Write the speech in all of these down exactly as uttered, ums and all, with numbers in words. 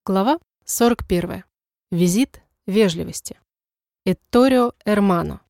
Глава сорок первая. Визит вежливости. Этторио Эрмано.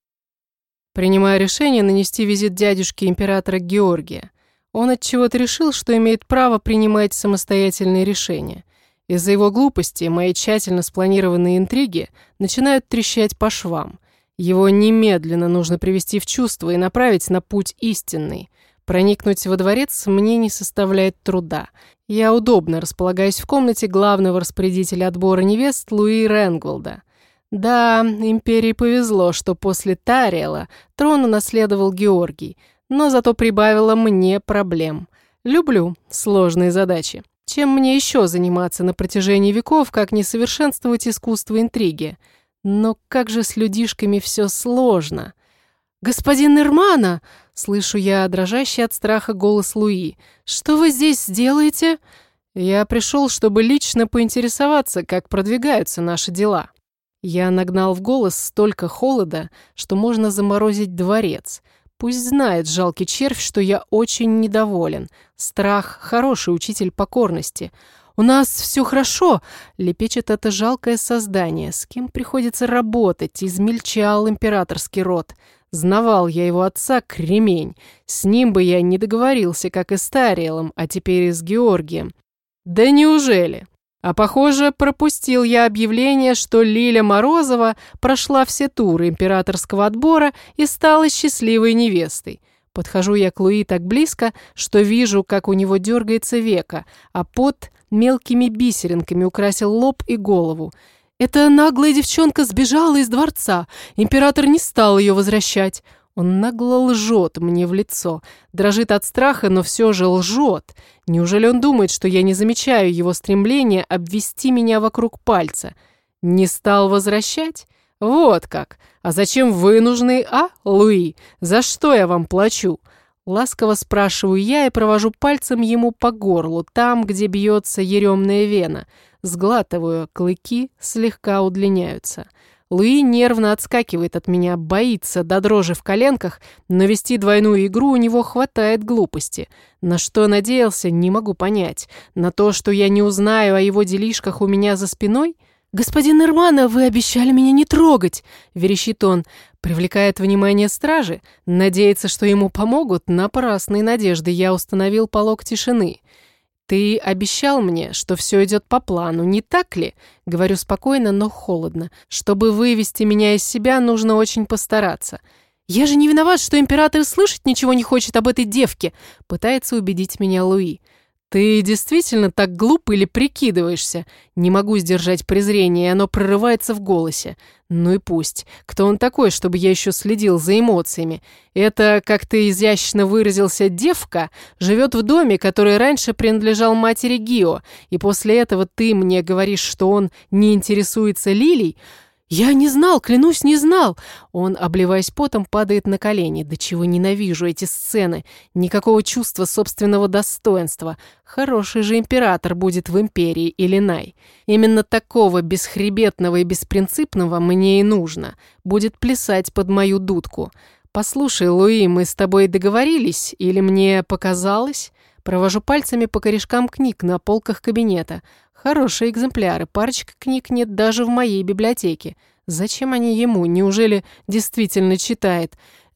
Принимая решение нанести визит дядюшке императора Георгия, он отчего-то решил, что имеет право принимать самостоятельные решения. Из-за его глупости мои тщательно спланированные интриги начинают трещать по швам. Его немедленно нужно привести в чувство и направить на путь истинный. Проникнуть во дворец мне не составляет труда. Я удобно располагаюсь в комнате главного распорядителя отбора невест Луи Ренгволда. Да, империи повезло, что после Тариэла трон унаследовал Георгий, но зато прибавило мне проблем. Люблю сложные задачи. Чем мне еще заниматься на протяжении веков, как не совершенствовать искусство интриги? Но как же с людишками все сложно. «Господин Эрмано!» — слышу я дрожащий от страха голос Луи. «Что вы здесь делаете?» «Я пришел, чтобы лично поинтересоваться, как продвигаются наши дела». Я нагнал в голос столько холода, что можно заморозить дворец. Пусть знает жалкий червь, что я очень недоволен. Страх — хороший учитель покорности. «У нас все хорошо!» — лепечет это жалкое создание. С кем приходится работать? Измельчал императорский род. Знавал я его отца, кремень. С ним бы я не договорился, как и с Тариэлом, а теперь и с Георгием. Да неужели? А похоже, пропустил я объявление, что Лиля Морозова прошла все туры императорского отбора и стала счастливой невестой. Подхожу я к Луи так близко, что вижу, как у него дергается веко, а пот мелкими бисеринками украсил лоб и голову. Эта наглая девчонка сбежала из дворца. Император не стал ее возвращать. Он нагло лжет мне в лицо. Дрожит от страха, но все же лжет. Неужели он думает, что я не замечаю его стремления обвести меня вокруг пальца? Не стал возвращать? Вот как. А зачем вы нужны, а, Луи? За что я вам плачу? Ласково спрашиваю я и провожу пальцем ему по горлу, там, где бьется еремная вена. Сглатываю, клыки слегка удлиняются. Луи нервно отскакивает от меня, боится до дрожи в коленках, но вести двойную игру у него хватает глупости. На что надеялся, не могу понять. На то, что я не узнаю о его делишках у меня за спиной? «Господин Эрмано, вы обещали меня не трогать!» — верещит он. Привлекает внимание стражи. Надеется, что ему помогут. Напрасной надежды я установил полог тишины. «Ты обещал мне, что все идет по плану, не так ли?» Говорю спокойно, но холодно. «Чтобы вывести меня из себя, нужно очень постараться». «Я же не виноват, что император слышать ничего не хочет об этой девке!» Пытается убедить меня Луи. «Ты действительно так глуп или прикидываешься?» Не могу сдержать презрение, и оно прорывается в голосе. Ну и пусть. Кто он такой, чтобы я еще следил за эмоциями? Это, как ты изящно выразился, девка, живет в доме, который раньше принадлежал матери Гио, и после этого ты мне говоришь, что он не интересуется Лилей? «Я не знал, клянусь, не знал!» Он, обливаясь потом, падает на колени. «Да чего ненавижу эти сцены! Никакого чувства собственного достоинства! Хороший же император будет в империи Иллинай! Именно такого бесхребетного и беспринципного мне и нужно! Будет плясать под мою дудку! Послушай, Луи, мы с тобой договорились? Или мне показалось?» Провожу пальцами по корешкам книг на полках кабинета. Хорошие экземпляры, парочка книг нет даже в моей библиотеке. Зачем они ему? Неужели действительно читает?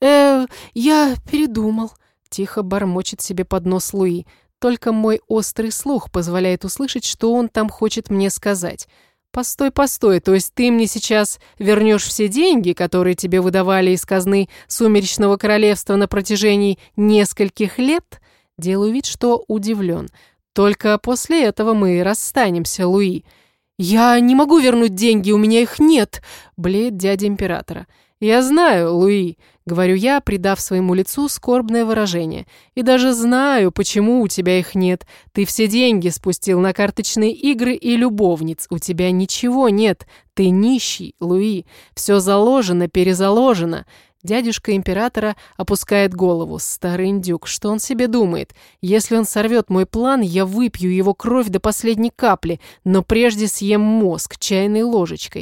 э я передумал», — тихо бормочет себе под нос Луи. Только мой острый слух позволяет услышать, что он там хочет мне сказать. «Постой, постой, то есть ты мне сейчас вернешь все деньги, которые тебе выдавали из казны Сумеречного Королевства на протяжении нескольких лет?» Делаю вид, что удивлен. «Только после этого мы расстанемся, Луи». «Я не могу вернуть деньги, у меня их нет», — блеет дядя императора. «Я знаю, Луи», — говорю я, придав своему лицу скорбное выражение. «И даже знаю, почему у тебя их нет. Ты все деньги спустил на карточные игры и любовниц. У тебя ничего нет. Ты нищий, Луи. Все заложено, перезаложено». Дядюшка императора опускает голову. Старый индюк, что он себе думает? Если он сорвет мой план, я выпью его кровь до последней капли, но прежде съем мозг чайной ложечкой.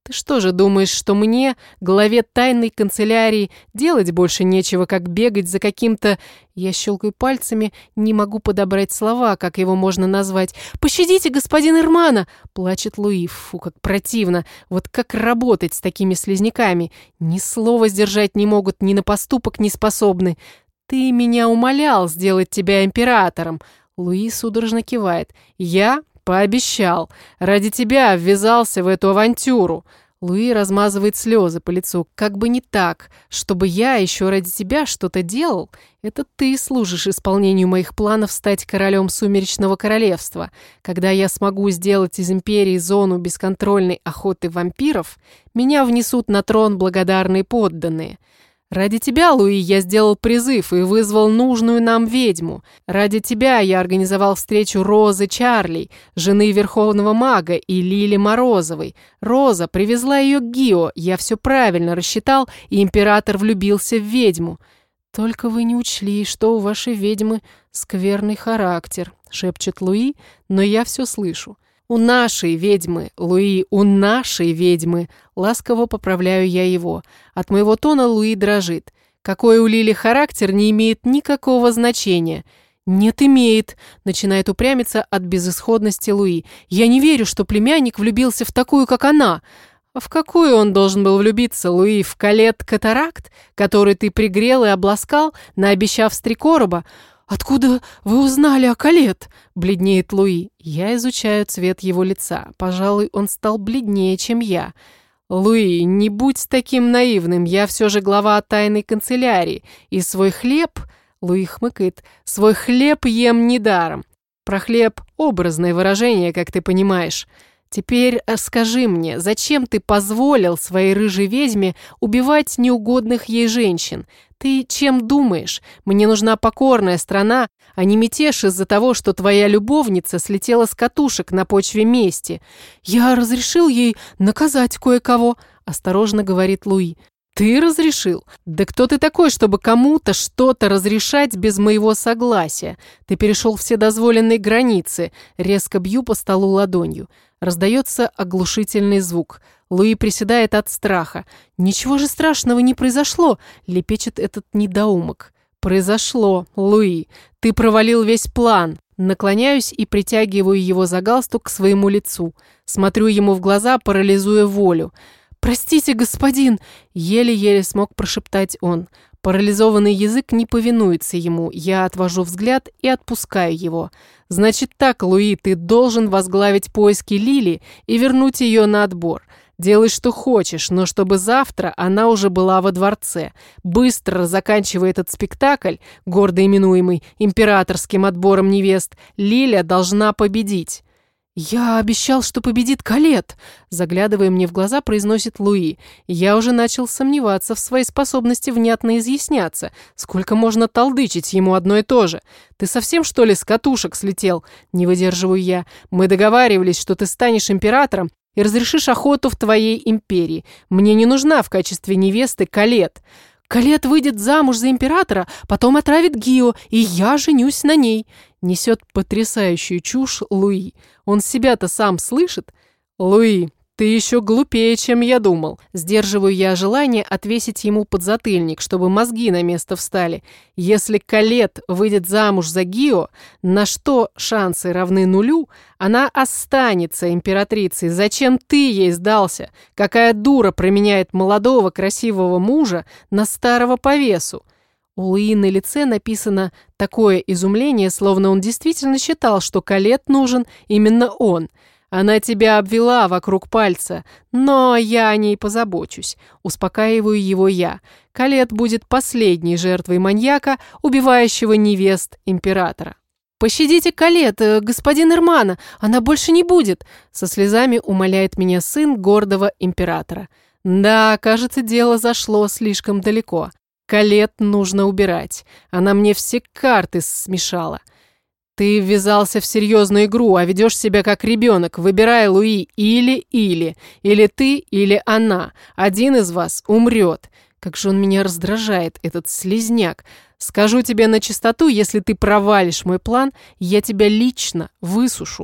Ты что же думаешь, что мне, главе тайной канцелярии, делать больше нечего, как бегать за каким-то... Я щелкаю пальцами, не могу подобрать слова, как его можно назвать. «Пощадите, господин Эрмана!» — плачет Луи. Фу, как противно. Вот как работать с такими слизняками? Ни слова сдержать не могут, ни на поступок не способны. «Ты меня умолял сделать тебя императором!» Луи судорожно кивает. «Я пообещал. Ради тебя ввязался в эту авантюру». Луи размазывает слезы по лицу. «Как бы не так. Чтобы я еще ради тебя что-то делал, это ты служишь исполнению моих планов стать королем Сумеречного Королевства. Когда я смогу сделать из Империи зону бесконтрольной охоты вампиров, меня внесут на трон благодарные подданные. Ради тебя, Луи, я сделал призыв и вызвал нужную нам ведьму. Ради тебя я организовал встречу Розы Чарли, жены Верховного Мага, и Лили Морозовой. Роза привезла ее к Гио, я все правильно рассчитал, и император влюбился в ведьму. Только вы не учли, что у вашей ведьмы скверный характер», — шепчет Луи, но я все слышу. «У нашей ведьмы, Луи, у нашей ведьмы!» Ласково поправляю я его. От моего тона Луи дрожит. Какой у Лили характер, не имеет никакого значения. «Нет, имеет», — начинает упрямиться от безысходности Луи. «Я не верю, что племянник влюбился в такую, как она». «А в какую он должен был влюбиться, Луи? В Калет Катаракт, который ты пригрел и обласкал, наобещав с три короба?» «Откуда вы узнали о Калет?» — бледнеет Луи. Я изучаю цвет его лица. Пожалуй, он стал бледнее, чем я. «Луи, не будь таким наивным. Я все же глава тайной канцелярии. И свой хлеб...» — Луи хмыкает. «Свой хлеб ем недаром. Про хлеб — образное выражение, как ты понимаешь. Теперь скажи мне, зачем ты позволил своей рыжей ведьме убивать неугодных ей женщин? Ты чем думаешь? Мне нужна покорная страна, а не мятеж из-за того, что твоя любовница слетела с катушек на почве мести. Я разрешил ей наказать кое-кого», — осторожно говорит Луи. «Ты разрешил? Да кто ты такой, чтобы кому-то что-то разрешать без моего согласия? Ты перешел все дозволенные границы». Резко бью по столу ладонью. Раздается оглушительный звук. Луи приседает от страха. «Ничего же страшного не произошло», — лепечет этот недоумок. «Произошло, Луи. Ты провалил весь план». Наклоняюсь и притягиваю его за галстук к своему лицу. Смотрю ему в глаза, парализуя волю. «Простите, господин!» — еле-еле смог прошептать он. Парализованный язык не повинуется ему. Я отвожу взгляд и отпускаю его. «Значит так, Луи, ты должен возглавить поиски Лили и вернуть ее на отбор. Делай, что хочешь, но чтобы завтра она уже была во дворце. Быстро заканчивая этот спектакль, гордо именуемый императорским отбором невест, Лиля должна победить». «Я обещал, что победит Калет», — заглядывая мне в глаза, произносит Луи. Я уже начал сомневаться в своей способности внятно изъясняться. Сколько можно толдычить ему одно и то же? Ты совсем, что ли, с катушек слетел? Не выдерживаю я. Мы договаривались, что ты станешь императором и разрешишь охоту в твоей империи. Мне не нужна в качестве невесты Калет. Калет выйдет замуж за императора, потом отравит Гио, и я женюсь на ней. Несет потрясающую чушь Луи. Он себя-то сам слышит? Луи, ты еще глупее, чем я думал. Сдерживаю я желание отвесить ему подзатыльник, чтобы мозги на место встали. Если Калет выйдет замуж за Гио, на что шансы равны нулю, она останется императрицей. Зачем ты ей сдался? Какая дура променяет молодого красивого мужа на старого повесу? У Луи на лице написано такое изумление, словно он действительно считал, что Калет нужен именно он. Она тебя обвела вокруг пальца, но я о ней позабочусь. Успокаиваю его я. Калет будет последней жертвой маньяка, убивающего невест императора. «Пощадите Калет, господин Эрмана, она больше не будет!» Со слезами умоляет меня сын гордого императора. Да, кажется, дело зашло слишком далеко. Калет нужно убирать. Она мне все карты смешала. Ты ввязался в серьезную игру, а ведешь себя как ребенок. Выбирай, Луи, или-или. Или ты, или она. Один из вас умрет. Как же он меня раздражает, этот слизняк. Скажу тебе на чистоту, если ты провалишь мой план, я тебя лично высушу.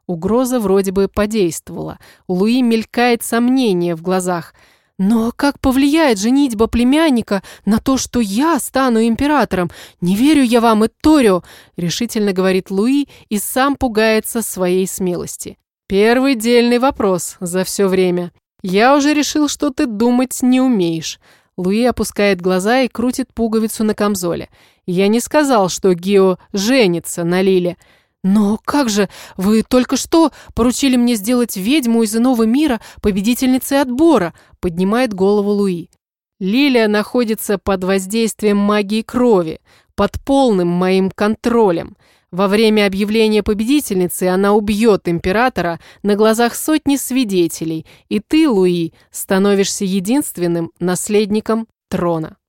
Угроза вроде бы подействовала. У Луи мелькает сомнение в глазах. «Но как повлияет женитьба племянника на то, что я стану императором? Не верю я вам, Этторио!» – решительно говорит Луи и сам пугается своей смелости. «Первый дельный вопрос за все время. Я уже решил, что ты думать не умеешь». Луи опускает глаза и крутит пуговицу на камзоле. «Я не сказал, что Гио женится на Лиле». «Но как же? Вы только что поручили мне сделать ведьму из иного мира победительницей отбора», — поднимает голову Луи. «Лилия находится под воздействием магии крови, под полным моим контролем. Во время объявления победительницы она убьет императора на глазах сотни свидетелей, и ты, Луи, становишься единственным наследником трона».